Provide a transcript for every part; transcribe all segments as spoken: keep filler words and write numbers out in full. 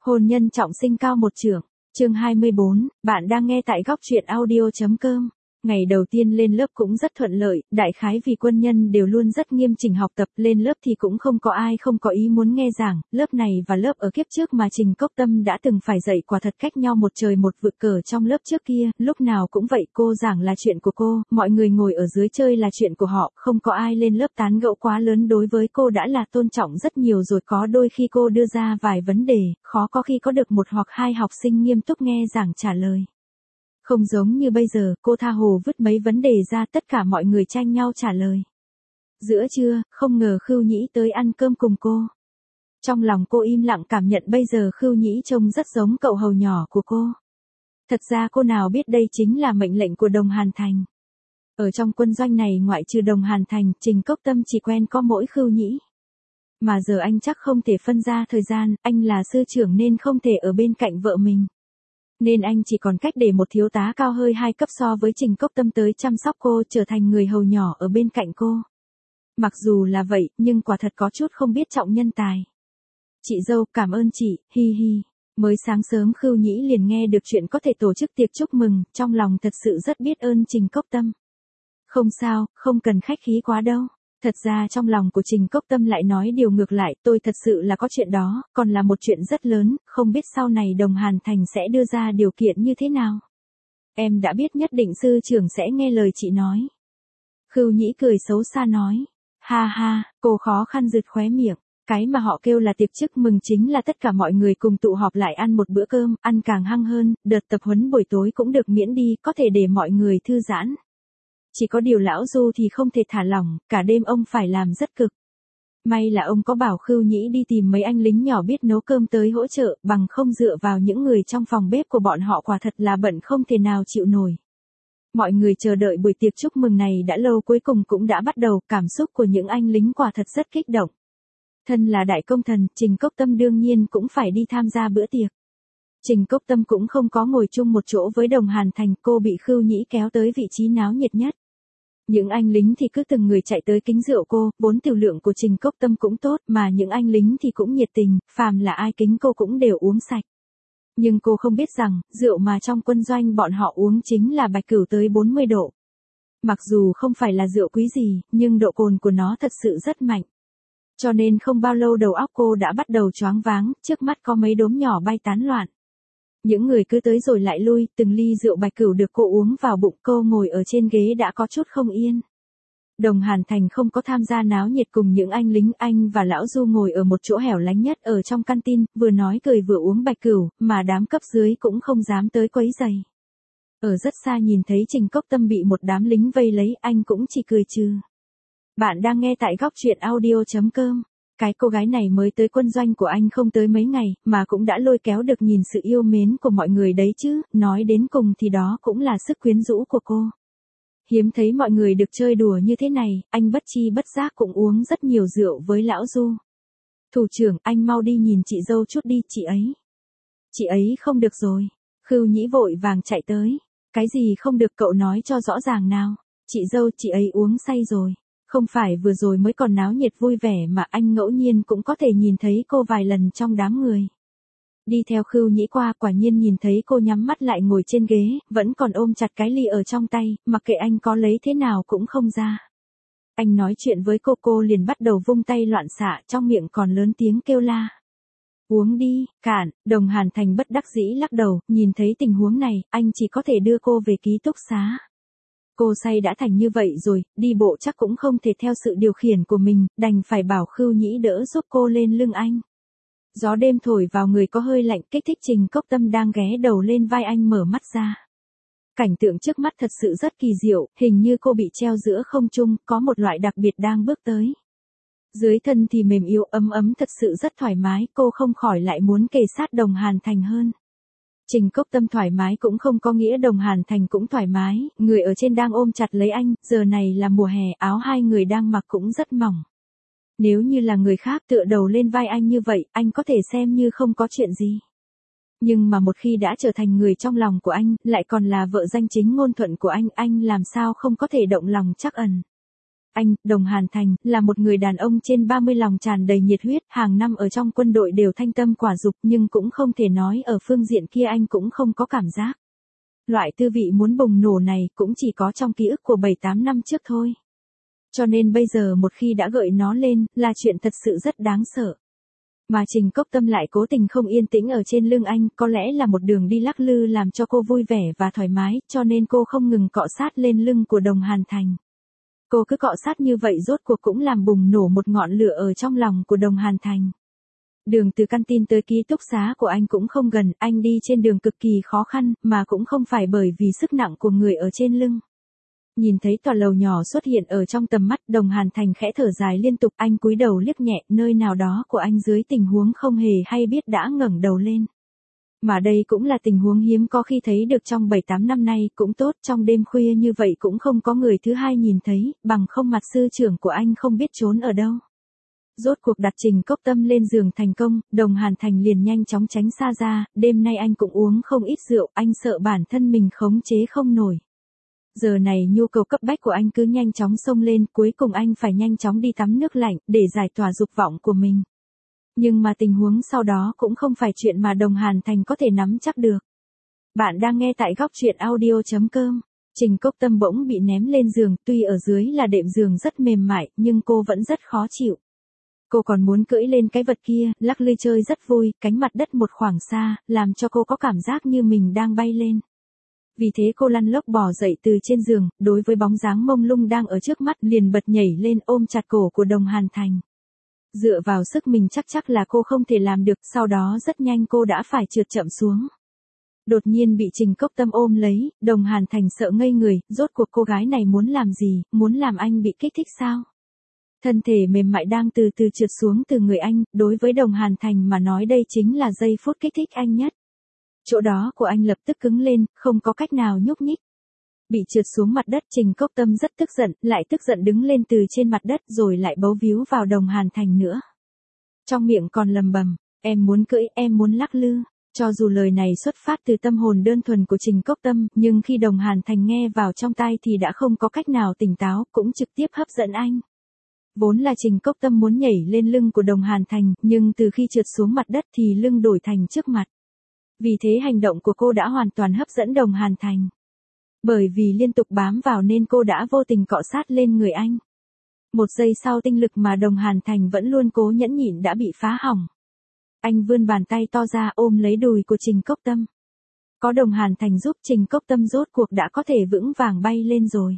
Hôn nhân trọng sinh cao một chưởng. Chương hai mươi bốn, bạn đang nghe tại góc truyện audio.com. Ngày đầu tiên lên lớp cũng rất thuận lợi, đại khái vì quân nhân đều luôn rất nghiêm chỉnh học tập, lên lớp thì cũng không có ai không có ý muốn nghe giảng, lớp này và lớp ở kiếp trước mà Trình Cốc Tâm đã từng phải dạy quả thật cách nhau một trời một vực cờ trong lớp trước kia, lúc nào cũng vậy, cô giảng là chuyện của cô, mọi người ngồi ở dưới chơi là chuyện của họ, không có ai lên lớp tán gẫu quá lớn đối với cô đã là tôn trọng rất nhiều rồi, có đôi khi cô đưa ra vài vấn đề, khó có khi có được một hoặc hai học sinh nghiêm túc nghe giảng trả lời. Không giống như bây giờ, cô tha hồ vứt mấy vấn đề ra tất cả mọi người tranh nhau trả lời. Giữa trưa, không ngờ Khưu Nhĩ tới ăn cơm cùng cô. Trong lòng cô im lặng cảm nhận bây giờ Khưu Nhĩ trông rất giống cậu hầu nhỏ của cô. Thật ra cô nào biết đây chính là mệnh lệnh của Đồng Hàn Thành. Ở trong quân doanh này ngoại trừ Đồng Hàn Thành, Trình Cốc Tâm chỉ quen có mỗi Khưu Nhĩ. Mà giờ anh chắc không thể phân ra thời gian, anh là sư trưởng nên không thể ở bên cạnh vợ mình. Nên anh chỉ còn cách để một thiếu tá cao hơi hai cấp so với Trình Cốc Tâm tới chăm sóc cô, trở thành người hầu nhỏ ở bên cạnh cô. Mặc dù là vậy, nhưng quả thật có chút không biết trọng nhân tài. Chị dâu, cảm ơn chị, hi hi. Mới sáng sớm Khưu Nhĩ liền nghe được chuyện có thể tổ chức tiệc chúc mừng, trong lòng thật sự rất biết ơn Trình Cốc Tâm. Không sao, không cần khách khí quá đâu. Thật ra trong lòng của Trình Cốc Tâm lại nói điều ngược lại, tôi thật sự là có chuyện đó, còn là một chuyện rất lớn, không biết sau này Đồng Hàn Thành sẽ đưa ra điều kiện như thế nào. Em đã biết nhất định sư trưởng sẽ nghe lời chị nói. Khưu Nhĩ cười xấu xa nói. Ha ha, cô khó khăn rượt khóe miệng. Cái mà họ kêu là tiệc chúc mừng chính là tất cả mọi người cùng tụ họp lại ăn một bữa cơm, ăn càng hăng hơn, đợt tập huấn buổi tối cũng được miễn đi, có thể để mọi người thư giãn. Chỉ có điều lão Du thì không thể thả lỏng, cả đêm ông phải làm rất cực. May là ông có bảo Khưu Nhĩ đi tìm mấy anh lính nhỏ biết nấu cơm tới hỗ trợ, bằng không dựa vào những người trong phòng bếp của bọn họ quả thật là bận không thể nào chịu nổi. Mọi người chờ đợi buổi tiệc chúc mừng này đã lâu, cuối cùng cũng đã bắt đầu, cảm xúc của những anh lính quả thật rất kích động. Thân là đại công thần, Trình Cốc Tâm đương nhiên cũng phải đi tham gia bữa tiệc. Trình Cốc Tâm cũng không có ngồi chung một chỗ với Đồng Hàn Thành, cô bị Khưu Nhĩ kéo tới vị trí náo nhiệt nhất. Những anh lính thì cứ từng người chạy tới kính rượu cô, vốn tiểu lượng của Trình Cốc Tâm cũng tốt, mà những anh lính thì cũng nhiệt tình, phàm là ai kính cô cũng đều uống sạch. Nhưng cô không biết rằng, rượu mà trong quân doanh bọn họ uống chính là bạch cửu tới bốn mươi độ. Mặc dù không phải là rượu quý gì, nhưng độ cồn của nó thật sự rất mạnh. Cho nên không bao lâu đầu óc cô đã bắt đầu choáng váng, trước mắt có mấy đốm nhỏ bay tán loạn. Những người cứ tới rồi lại lui, từng ly rượu bạch cửu được cô uống vào bụng, cô ngồi ở trên ghế đã có chút không yên. Đồng Hàn Thành không có tham gia náo nhiệt cùng những anh lính, anh và lão Du ngồi ở một chỗ hẻo lánh nhất ở trong canteen, vừa nói cười vừa uống bạch cửu, mà đám cấp dưới cũng không dám tới quấy rầy. Ở rất xa nhìn thấy Trình Cốc Tâm bị một đám lính vây lấy, anh cũng chỉ cười trừ. Bạn đang nghe tại góc truyện audio.com. Cái cô gái này mới tới quân doanh của anh không tới mấy ngày, mà cũng đã lôi kéo được nhìn sự yêu mến của mọi người đấy chứ, nói đến cùng thì đó cũng là sức quyến rũ của cô. Hiếm thấy mọi người được chơi đùa như thế này, anh bất chi bất giác cũng uống rất nhiều rượu với lão Du. Thủ trưởng, anh mau đi nhìn chị dâu chút đi, chị ấy. Chị ấy không được rồi. Khưu Nhĩ vội vàng chạy tới. Cái gì không được, cậu nói cho rõ ràng nào. Chị dâu, chị ấy uống say rồi. Không phải vừa rồi mới còn náo nhiệt vui vẻ mà anh ngẫu nhiên cũng có thể nhìn thấy cô vài lần trong đám người. Đi theo Khưu Nhĩ qua, quả nhiên nhìn thấy cô nhắm mắt lại ngồi trên ghế, vẫn còn ôm chặt cái ly ở trong tay, mặc kệ anh có lấy thế nào cũng không ra. Anh nói chuyện với cô, cô liền bắt đầu vung tay loạn xạ, trong miệng còn lớn tiếng kêu la. Uống đi, cạn. Đồng Hàn Thành bất đắc dĩ lắc đầu, nhìn thấy tình huống này, anh chỉ có thể đưa cô về ký túc xá. Cô say đã thành như vậy rồi, đi bộ chắc cũng không thể theo sự điều khiển của mình, đành phải bảo Khưu Nhĩ đỡ giúp cô lên lưng anh. Gió đêm thổi vào người có hơi lạnh, kích thích Trình Cốc Tâm đang ghé đầu lên vai anh mở mắt ra. Cảnh tượng trước mắt thật sự rất kỳ diệu, hình như cô bị treo giữa không trung, có một loại đặc biệt đang bước tới. Dưới thân thì mềm yếu ấm ấm, thật sự rất thoải mái, cô không khỏi lại muốn kề sát Đồng Hàn Thành hơn. Trình Cốc Tâm thoải mái cũng không có nghĩa Đồng Hàn Thành cũng thoải mái, người ở trên đang ôm chặt lấy anh, giờ này là mùa hè, áo hai người đang mặc cũng rất mỏng. Nếu như là người khác tựa đầu lên vai anh như vậy, anh có thể xem như không có chuyện gì. Nhưng mà một khi đã trở thành người trong lòng của anh, lại còn là vợ danh chính ngôn thuận của anh, anh làm sao không có thể động lòng trắc ẩn. Anh, Đồng Hàn Thành, là một người đàn ông trên ba mươi lòng tràn đầy nhiệt huyết, hàng năm ở trong quân đội đều thanh tâm quả dục nhưng cũng không thể nói ở phương diện kia anh cũng không có cảm giác. Loại tư vị muốn bùng nổ này cũng chỉ có trong ký ức của bảy tám năm trước thôi. Cho nên bây giờ một khi đã gợi nó lên, là chuyện thật sự rất đáng sợ. Mà Trình Cốc Tâm lại cố tình không yên tĩnh ở trên lưng anh, có lẽ là một đường đi lắc lư làm cho cô vui vẻ và thoải mái, cho nên cô không ngừng cọ sát lên lưng của Đồng Hàn Thành. Cô cứ cọ sát như vậy rốt cuộc cũng làm bùng nổ một ngọn lửa ở trong lòng của Đồng Hàn Thành. Đường từ căn tin tới ký túc xá của anh cũng không gần, anh đi trên đường cực kỳ khó khăn, mà cũng không phải bởi vì sức nặng của người ở trên lưng. Nhìn thấy tòa lầu nhỏ xuất hiện ở trong tầm mắt, Đồng Hàn Thành khẽ thở dài liên tục, anh cúi đầu liếc nhẹ, nơi nào đó của anh dưới tình huống không hề hay biết đã ngẩng đầu lên. Mà đây cũng là tình huống hiếm có khi thấy được trong bảy tám năm nay, cũng tốt, trong đêm khuya như vậy cũng không có người thứ hai nhìn thấy, bằng không mặt sư trưởng của anh không biết trốn ở đâu. Rốt cuộc đặt Trình Cốc Tâm lên giường thành công, Đồng Hàn Thành liền nhanh chóng tránh xa ra, đêm nay anh cũng uống không ít rượu, anh sợ bản thân mình khống chế không nổi. Giờ này nhu cầu cấp bách của anh cứ nhanh chóng xông lên, cuối cùng anh phải nhanh chóng đi tắm nước lạnh, để giải tỏa dục vọng của mình. Nhưng mà tình huống sau đó cũng không phải chuyện mà Đồng Hàn Thành có thể nắm chắc được. Bạn đang nghe tại góc truyện audio chấm com. Trình Cốc Tâm bỗng bị ném lên giường, tuy ở dưới là đệm giường rất mềm mại, nhưng cô vẫn rất khó chịu. Cô còn muốn cưỡi lên cái vật kia, lắc lư chơi rất vui, cánh mặt đất một khoảng xa, làm cho cô có cảm giác như mình đang bay lên. Vì thế cô lăn lóc bò dậy từ trên giường, đối với bóng dáng mông lung đang ở trước mắt liền bật nhảy lên ôm chặt cổ của Đồng Hàn Thành. Dựa vào sức mình chắc chắc là cô không thể làm được, sau đó rất nhanh cô đã phải trượt chậm xuống. Đột nhiên bị Trình Cốc Tâm ôm lấy, Đồng Hàn Thành sợ ngây người, rốt cuộc cô gái này muốn làm gì, muốn làm anh bị kích thích sao? Thân thể mềm mại đang từ từ trượt xuống từ người anh, đối với Đồng Hàn Thành mà nói đây chính là giây phút kích thích anh nhất. Chỗ đó của anh lập tức cứng lên, không có cách nào nhúc nhích. Bị trượt xuống mặt đất, Trình Cốc Tâm rất tức giận, lại tức giận đứng lên từ trên mặt đất rồi lại bấu víu vào Đồng Hàn Thành nữa. Trong miệng còn lầm bầm, em muốn cưỡi, em muốn lắc lư. Cho dù lời này xuất phát từ tâm hồn đơn thuần của Trình Cốc Tâm, nhưng khi Đồng Hàn Thành nghe vào trong tai thì đã không có cách nào tỉnh táo, cũng trực tiếp hấp dẫn anh. Vốn là Trình Cốc Tâm muốn nhảy lên lưng của Đồng Hàn Thành, nhưng từ khi trượt xuống mặt đất thì lưng đổi thành trước mặt. Vì thế hành động của cô đã hoàn toàn hấp dẫn Đồng Hàn Thành. Bởi vì liên tục bám vào nên cô đã vô tình cọ sát lên người anh. Một giây sau tinh lực mà Đồng Hàn Thành vẫn luôn cố nhẫn nhịn đã bị phá hỏng. Anh vươn bàn tay to ra ôm lấy đùi của Trình Cốc Tâm. Có Đồng Hàn Thành giúp, Trình Cốc Tâm rốt cuộc đã có thể vững vàng bay lên rồi.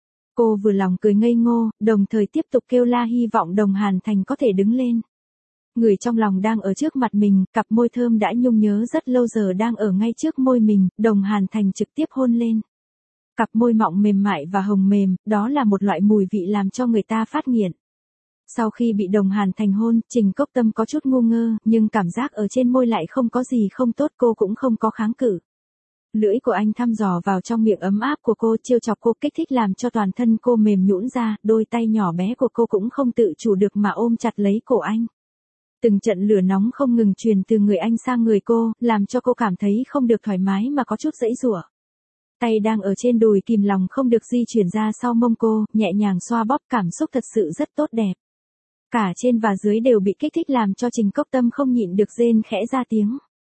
Cô vừa lòng cười ngây ngô, đồng thời tiếp tục kêu la hy vọng Đồng Hàn Thành có thể đứng lên. Người trong lòng đang ở trước mặt mình, cặp môi thơm đã nhung nhớ rất lâu giờ đang ở ngay trước môi mình, Đồng Hàn Thành trực tiếp hôn lên. Cặp môi mọng mềm mại và hồng mềm, đó là một loại mùi vị làm cho người ta phát nghiện. Sau khi bị Đồng Hàn Thành hôn, Trình Cốc Tâm có chút ngu ngơ, nhưng cảm giác ở trên môi lại không có gì không tốt, cô cũng không có kháng cự. Lưỡi của anh thăm dò vào trong miệng ấm áp của cô, trêu chọc cô, kích thích làm cho toàn thân cô mềm nhũn ra, đôi tay nhỏ bé của cô cũng không tự chủ được mà ôm chặt lấy cổ anh. Từng trận lửa nóng không ngừng truyền từ người anh sang người cô, làm cho cô cảm thấy không được thoải mái mà có chút giãy giụa. Tay đang ở trên đùi kìm lòng không được di chuyển ra sau mông cô, nhẹ nhàng xoa bóp, cảm xúc thật sự rất tốt đẹp. Cả trên và dưới đều bị kích thích làm cho Trình Cốc Tâm không nhịn được rên khẽ ra tiếng.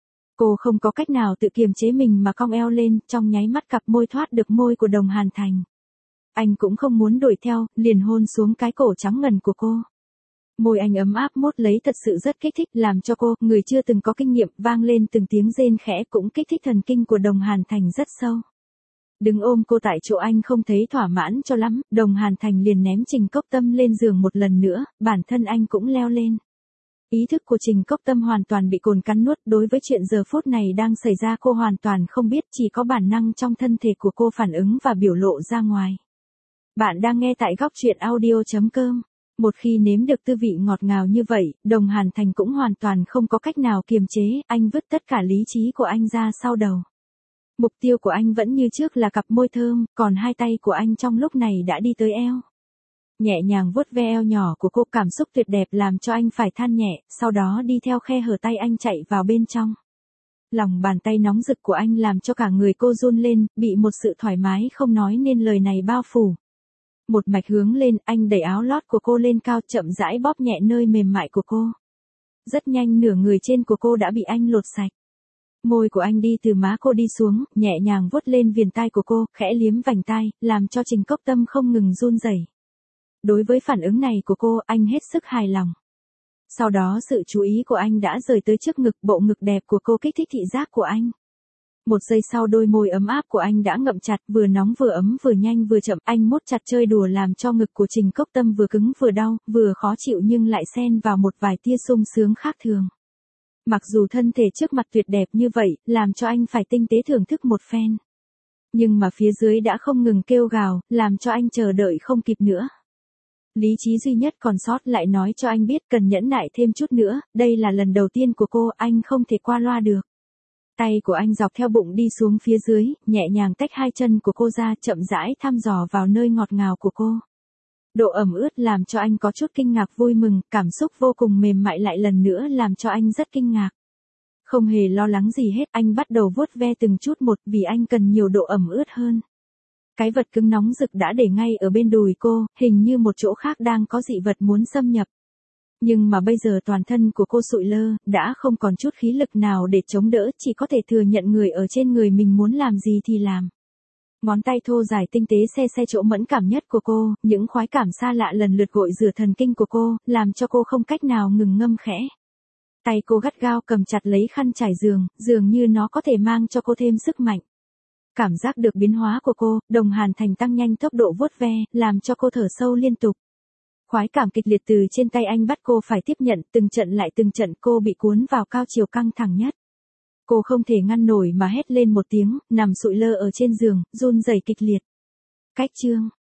Cô không có cách nào tự kiềm chế mình mà cong eo lên, trong nháy mắt cặp môi thoát được môi của Đồng Hàn Thành. Anh cũng không muốn đuổi theo, liền hôn xuống cái cổ trắng ngần của cô. Môi anh ấm áp mốt lấy thật sự rất kích thích, làm cho cô, người chưa từng có kinh nghiệm, vang lên từng tiếng rên khẽ cũng kích thích thần kinh của Đồng Hàn Thành rất sâu. Đứng ôm cô tại chỗ anh không thấy thỏa mãn cho lắm, Đồng Hàn Thành liền ném Trình Cốc Tâm lên giường một lần nữa, bản thân anh cũng leo lên. Ý thức của Trình Cốc Tâm hoàn toàn bị cồn cắn nuốt, đối với chuyện giờ phút này đang xảy ra cô hoàn toàn không biết, chỉ có bản năng trong thân thể của cô phản ứng và biểu lộ ra ngoài. Bạn đang nghe tại góc truyện audio chấm com. Một khi nếm được tư vị ngọt ngào như vậy, Đồng Hàn Thành cũng hoàn toàn không có cách nào kiềm chế, anh vứt tất cả lý trí của anh ra sau đầu. Mục tiêu của anh vẫn như trước là cặp môi thơm, còn hai tay của anh trong lúc này đã đi tới eo. Nhẹ nhàng vuốt ve eo nhỏ của cô, cảm xúc tuyệt đẹp làm cho anh phải than nhẹ, sau đó đi theo khe hở tay anh chạy vào bên trong. Lòng bàn tay nóng rực của anh làm cho cả người cô run lên, bị một sự thoải mái không nói nên lời này bao phủ. Một mạch hướng lên, anh đẩy áo lót của cô lên cao, chậm rãi bóp nhẹ nơi mềm mại của cô. Rất nhanh nửa người trên của cô đã bị anh lột sạch. Môi của anh đi từ má cô đi xuống, nhẹ nhàng vuốt lên viền tai của cô, khẽ liếm vành tai, làm cho Trình Cốc Tâm không ngừng run rẩy. Đối với phản ứng này của cô, anh hết sức hài lòng. Sau đó sự chú ý của anh đã rời tới trước ngực, bộ ngực đẹp của cô kích thích thị giác của anh. Một giây sau đôi môi ấm áp của anh đã ngậm chặt, vừa nóng vừa ấm vừa nhanh vừa chậm, anh mốt chặt chơi đùa làm cho ngực của Trình Cốc Tâm vừa cứng vừa đau, vừa khó chịu nhưng lại xen vào một vài tia sung sướng khác thường. Mặc dù thân thể trước mặt tuyệt đẹp như vậy, làm cho anh phải tinh tế thưởng thức một phen. Nhưng mà phía dưới đã không ngừng kêu gào, làm cho anh chờ đợi không kịp nữa. Lý trí duy nhất còn sót lại nói cho anh biết cần nhẫn nại thêm chút nữa, đây là lần đầu tiên của cô, anh không thể qua loa được. Tay của anh dọc theo bụng đi xuống phía dưới, nhẹ nhàng tách hai chân của cô ra, chậm rãi thăm dò vào nơi ngọt ngào của cô. Độ ẩm ướt làm cho anh có chút kinh ngạc vui mừng, cảm xúc vô cùng mềm mại lại lần nữa làm cho anh rất kinh ngạc. Không hề lo lắng gì hết, anh bắt đầu vuốt ve từng chút một vì anh cần nhiều độ ẩm ướt hơn. Cái vật cứng nóng rực đã để ngay ở bên đùi cô, hình như một chỗ khác đang có dị vật muốn xâm nhập. Nhưng mà bây giờ toàn thân của cô sụi lơ, đã không còn chút khí lực nào để chống đỡ, chỉ có thể thừa nhận người ở trên người mình muốn làm gì thì làm. Ngón tay thô dài tinh tế xe xe chỗ mẫn cảm nhất của cô, những khoái cảm xa lạ lần lượt gội rửa thần kinh của cô, làm cho cô không cách nào ngừng ngâm khẽ. Tay cô gắt gao cầm chặt lấy khăn trải giường, dường như nó có thể mang cho cô thêm sức mạnh. Cảm giác được biến hóa của cô, Đồng Hàn Thành tăng nhanh tốc độ vuốt ve, làm cho cô thở sâu liên tục. Khoái cảm kịch liệt từ trên tay anh bắt cô phải tiếp nhận, từng trận lại từng trận cô bị cuốn vào cao chiều căng thẳng nhất. Cô không thể ngăn nổi mà hét lên một tiếng, nằm sụi lơ ở trên giường, run rẩy kịch liệt. Cách chương